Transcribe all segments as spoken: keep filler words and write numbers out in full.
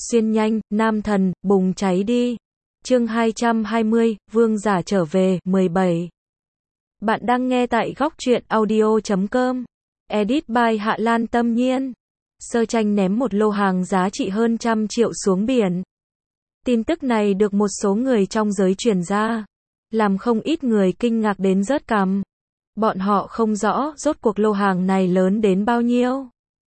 Xuyên nhanh, nam thần, bùng cháy đi. Chương hai trăm hai mươi, Vương giả trở về, mười bảy. Bạn đang nghe tại góc truyện audio chấm com. Edit by Hạ Lan Tâm Nhiên. Sơ Tranh ném một lô hàng giá trị hơn trăm triệu xuống biển. Tin tức này được một số người trong giới truyền ra, làm không ít người kinh ngạc đến rớt cằm. Bọn họ không rõ rốt cuộc lô hàng này lớn đến bao nhiêu.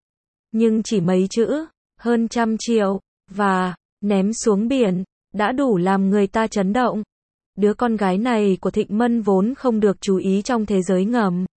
Nhưng chỉ mấy chữ, hơn trăm triệu, và ném xuống biển, đã đủ làm người ta chấn động. Đứa con gái này của Thịnh Mân vốn không được chú ý trong thế giới ngầm,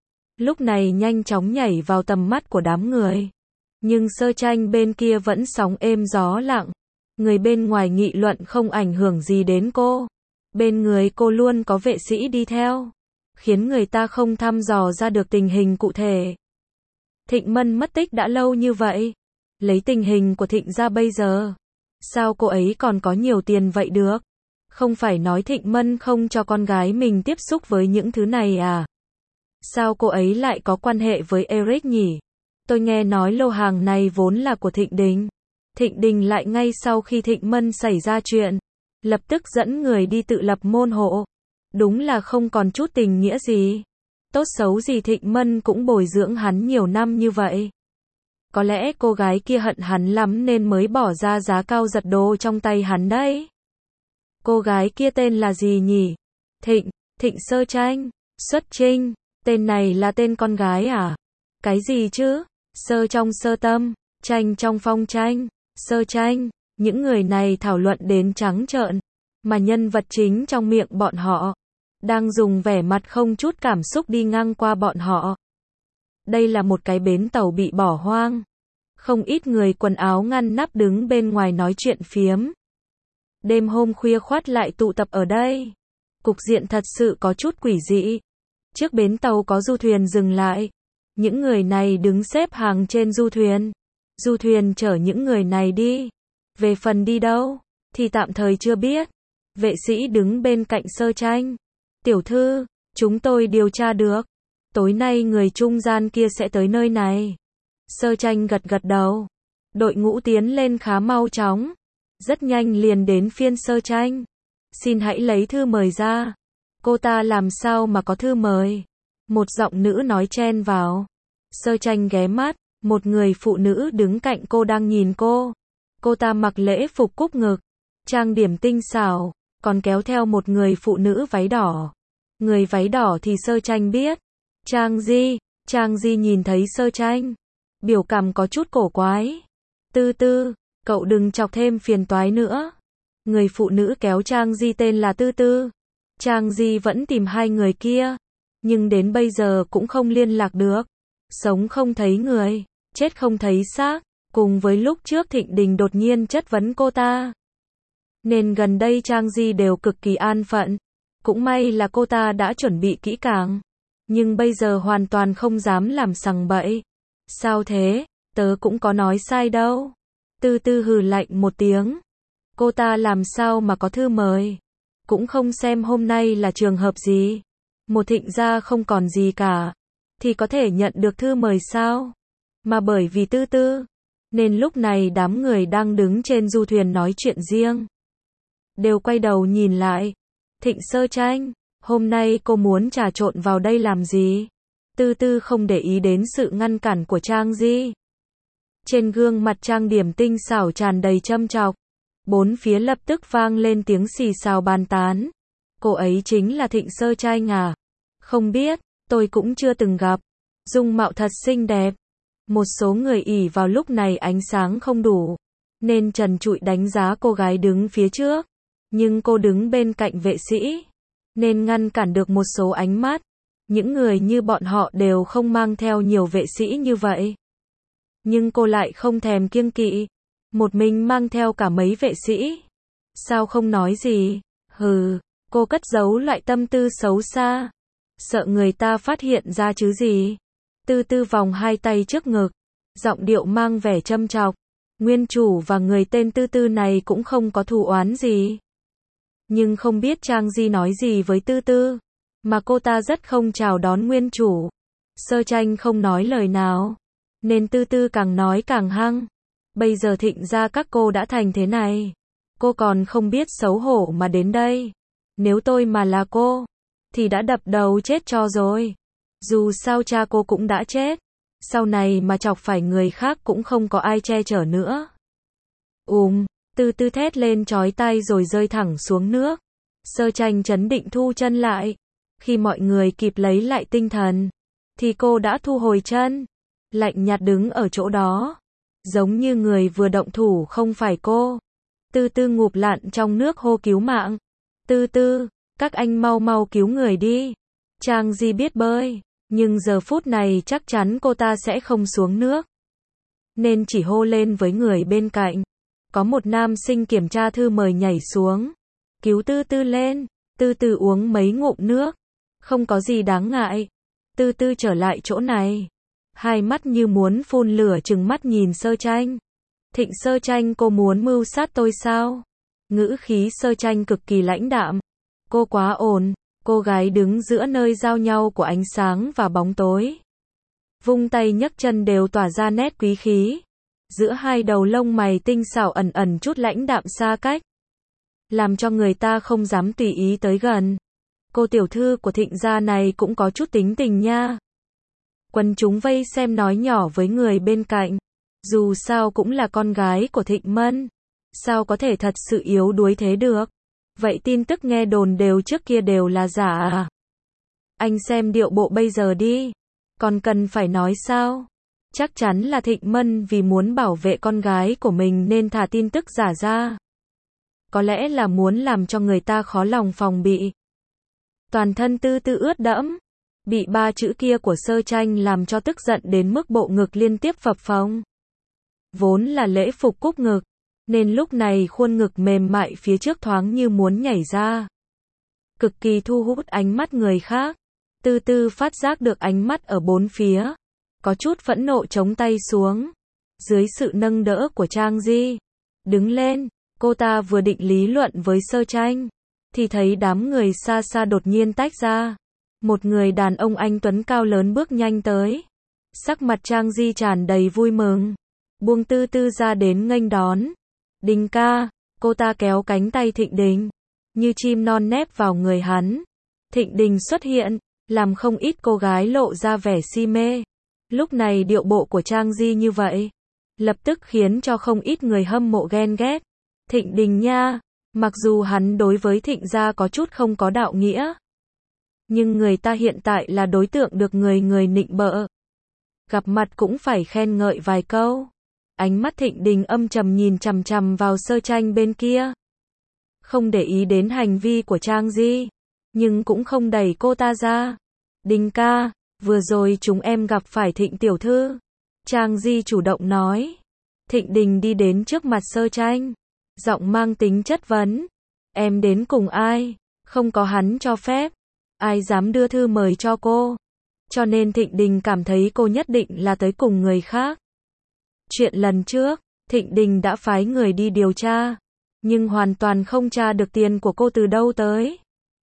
lúc này nhanh chóng nhảy vào tầm mắt của đám người. Nhưng Sơ Tranh bên kia vẫn sóng êm gió lặng. Người bên ngoài nghị luận không ảnh hưởng gì đến cô. Bên người cô luôn có vệ sĩ đi theo, khiến người ta không thăm dò ra được tình hình cụ thể. Thịnh Mân mất tích đã lâu như vậy. Lấy tình hình của Thịnh gia bây giờ, sao cô ấy còn có nhiều tiền vậy được? Không phải nói Thịnh Mân không cho con gái mình tiếp xúc với những thứ này à? Sao cô ấy lại có quan hệ với Eric nhỉ? Tôi nghe nói lô hàng này vốn là của Thịnh Đình. Thịnh Đình lại ngay sau khi Thịnh Mân xảy ra chuyện, lập tức dẫn người đi tự lập môn hộ. Đúng là không còn chút tình nghĩa gì. Tốt xấu gì Thịnh Mân cũng bồi dưỡng hắn nhiều năm như vậy. Có lẽ cô gái kia hận hắn lắm nên mới bỏ ra giá cao giật đồ trong tay hắn đấy. Cô gái kia tên là gì nhỉ? Thịnh, Thịnh Sơ Tranh, Xuất Trinh, tên này là tên con gái à? Cái gì chứ? Sơ trong Sơ Tâm, Tranh trong Phong Tranh, Sơ Tranh, những người này thảo luận đến trắng trợn, mà nhân vật chính trong miệng bọn họ đang dùng vẻ mặt không chút cảm xúc đi ngang qua bọn họ. Đây là một cái bến tàu bị bỏ hoang. Không ít người quần áo ngăn nắp đứng bên ngoài nói chuyện phiếm. Đêm hôm khuya khoắt lại tụ tập ở đây. Cục diện thật sự có chút quỷ dị. Trước bến tàu có du thuyền dừng lại. Những người này đứng xếp hàng trên du thuyền. Du thuyền chở những người này đi. Về phần đi đâu, thì tạm thời chưa biết. Vệ sĩ đứng bên cạnh Sơ Tranh. Tiểu thư, chúng tôi điều tra được. Tối nay người trung gian kia sẽ tới nơi này. Sơ Tranh gật gật đầu. Đội ngũ tiến lên khá mau chóng. Rất nhanh liền đến phiên Sơ Tranh. Xin hãy lấy thư mời ra. Cô ta làm sao mà có thư mời? Một giọng nữ nói chen vào. Sơ Tranh ghé mắt. Một người phụ nữ đứng cạnh cô đang nhìn cô. Cô ta mặc lễ phục cúc ngực, trang điểm tinh xảo, còn kéo theo một người phụ nữ váy đỏ. Người váy đỏ thì Sơ Tranh biết. Trang Di. Trang Di nhìn thấy Sơ Tranh, biểu cảm có chút cổ quái. Tư Tư, cậu đừng chọc thêm phiền toái nữa. Người phụ nữ kéo Trang Di tên là Tư Tư. Trang Di vẫn tìm hai người kia, nhưng đến bây giờ cũng không liên lạc được. Sống không thấy người, chết không thấy xác. Cùng với lúc trước Thịnh Đình đột nhiên chất vấn cô ta, nên gần đây Trang Di đều cực kỳ an phận. Cũng may là cô ta đã chuẩn bị kỹ càng, nhưng bây giờ hoàn toàn không dám làm sằng bậy. Sao thế? Tớ cũng có nói sai đâu. Tư Tư hừ lạnh một tiếng. Cô ta làm sao mà có thư mời? Cũng không xem hôm nay là trường hợp gì. Một Thịnh gia không còn gì cả, thì có thể nhận được thư mời sao? Mà bởi vì Tư Tư, nên lúc này đám người đang đứng trên du thuyền nói chuyện riêng đều quay đầu nhìn lại. Thịnh Sơ Tranh, hôm nay cô muốn trà trộn vào đây làm gì? Tư Tư không để ý đến sự ngăn cản của Trang Di. Trên gương mặt trang điểm tinh xảo tràn đầy châm chọc. Bốn phía lập tức vang lên tiếng xì xào bàn tán. Cô ấy chính là Thịnh Sơ Tranh à? Không biết, tôi cũng chưa từng gặp. Dung mạo thật xinh đẹp. Một số người ỷ vào lúc này ánh sáng không đủ, nên trần trụi đánh giá cô gái đứng phía trước. Nhưng cô đứng bên cạnh vệ sĩ, nên ngăn cản được một số ánh mắt. Những người như bọn họ đều không mang theo nhiều vệ sĩ như vậy. Nhưng cô lại không thèm kiêng kỵ. Một mình mang theo cả mấy vệ sĩ. Sao không nói gì? Hừ, cô cất giấu loại tâm tư xấu xa. Sợ người ta phát hiện ra chứ gì? Tư Tư vòng hai tay trước ngực, giọng điệu mang vẻ châm chọc. Nguyên chủ và người tên Tư Tư này cũng không có thù oán gì. Nhưng không biết Trang Di nói gì với Tư Tư, mà cô ta rất không chào đón nguyên chủ. Sơ Tranh không nói lời nào, nên Tư Tư càng nói càng hăng. Bây giờ Thịnh gia các cô đã thành thế này. Cô còn không biết xấu hổ mà đến đây. Nếu tôi mà là cô, thì đã đập đầu chết cho rồi. Dù sao cha cô cũng đã chết. Sau này mà chọc phải người khác cũng không có ai che chở nữa. Ùm, Tư Tư thét lên chói tai rồi rơi thẳng xuống nước. Sơ Tranh trấn định thu chân lại. Khi mọi người kịp lấy lại tinh thần, thì cô đã thu hồi chân. Lạnh nhạt đứng ở chỗ đó. Giống như người vừa động thủ không phải cô. Tư Tư ngụp lặn trong nước hô cứu mạng. Tư Tư, các anh mau mau cứu người đi. Trang Di biết bơi, nhưng giờ phút này chắc chắn cô ta sẽ không xuống nước. Nên chỉ hô lên với người bên cạnh. Có một nam sinh kiểm tra thư mời nhảy xuống. Cứu Tư Tư lên. Tư Tư uống mấy ngụm nước. Không có gì đáng ngại. Tư Tư trở lại chỗ này. Hai mắt như muốn phun lửa trừng mắt nhìn Sơ Tranh. Thịnh Sơ Tranh, cô muốn mưu sát tôi sao? Ngữ khí Sơ Tranh cực kỳ lãnh đạm. Cô quá ổn. Cô gái đứng giữa nơi giao nhau của ánh sáng và bóng tối. Vung tay nhấc chân đều tỏa ra nét quý khí. Giữa hai đầu lông mày tinh xảo ẩn ẩn chút lãnh đạm xa cách. Làm cho người ta không dám tùy ý tới gần. Cô tiểu thư của Thịnh gia này cũng có chút tính tình nha. Quần chúng vây xem nói nhỏ với người bên cạnh. Dù sao cũng là con gái của Thịnh Mân. Sao có thể thật sự yếu đuối thế được? Vậy tin tức nghe đồn đều trước kia đều là giả à? Anh xem điệu bộ bây giờ đi. Còn cần phải nói sao? Chắc chắn là Thịnh Mân vì muốn bảo vệ con gái của mình nên thả tin tức giả ra. Có lẽ là muốn làm cho người ta khó lòng phòng bị. Toàn thân Tư Tư ướt đẫm. Bị ba chữ kia của Sơ Tranh làm cho tức giận đến mức bộ ngực liên tiếp phập phồng. Vốn là lễ phục cúc ngực, nên lúc này khuôn ngực mềm mại phía trước thoáng như muốn nhảy ra. Cực kỳ thu hút ánh mắt người khác. Tư Tư phát giác được ánh mắt ở bốn phía. Có chút phẫn nộ chống tay xuống. Dưới sự nâng đỡ của Trang Di. Đứng lên, cô ta vừa định lý luận với Sơ Tranh. Thì thấy đám người xa xa đột nhiên tách ra. Một người đàn ông anh tuấn cao lớn bước nhanh tới. Sắc mặt Trang Di tràn đầy vui mừng. Buông Tư Tư ra đến nghênh đón. Đình ca, cô ta kéo cánh tay Thịnh Đình. Như chim non nép vào người hắn. Thịnh Đình xuất hiện, làm không ít cô gái lộ ra vẻ si mê. Lúc này điệu bộ của Trang Di như vậy, lập tức khiến cho không ít người hâm mộ ghen ghét. Thịnh Đình nha, mặc dù hắn đối với Thịnh gia có chút không có đạo nghĩa. Nhưng người ta hiện tại là đối tượng được người người nịnh bợ. Gặp mặt cũng phải khen ngợi vài câu. Ánh mắt Thịnh Đình âm trầm nhìn chằm chằm vào Sơ Tranh bên kia. Không để ý đến hành vi của Trang Di, nhưng cũng không đẩy cô ta ra. Đình ca, vừa rồi chúng em gặp phải Thịnh tiểu thư. Trang Di chủ động nói. Thịnh Đình đi đến trước mặt Sơ Tranh. Giọng mang tính chất vấn. Em đến cùng ai? Không có hắn cho phép. Ai dám đưa thư mời cho cô? Cho nên Thịnh Đình cảm thấy cô nhất định là tới cùng người khác. Chuyện lần trước, Thịnh Đình đã phái người đi điều tra. Nhưng hoàn toàn không tra được tiền của cô từ đâu tới.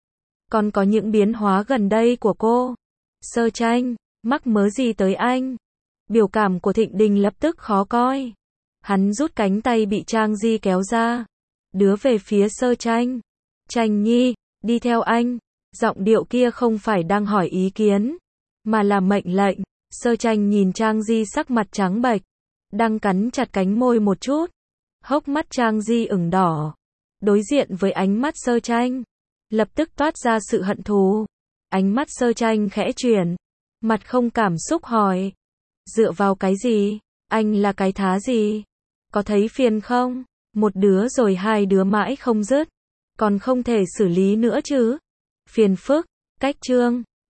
Còn có những biến hóa gần đây của cô. Sơ Tranh, mắc mớ gì tới anh? Biểu cảm của Thịnh Đình lập tức khó coi. Hắn rút cánh tay bị Trang Di kéo ra. Đưa về phía Sơ Tranh. Tranh nhi, đi theo anh. Giọng điệu kia không phải đang hỏi ý kiến, mà là mệnh lệnh. Sơ Tranh nhìn Trang Di sắc mặt trắng bệch. Đang cắn chặt cánh môi một chút. Hốc mắt Trang Di ửng đỏ. Đối diện với ánh mắt Sơ Tranh, lập tức toát ra sự hận thù. Ánh mắt Sơ Tranh khẽ chuyển. Mặt không cảm xúc hỏi. Dựa vào cái gì? Anh là cái thá gì? Có thấy phiền không? Một đứa rồi hai đứa mãi không dứt. Còn không thể xử lý nữa chứ? Phiền phức. Cách chương.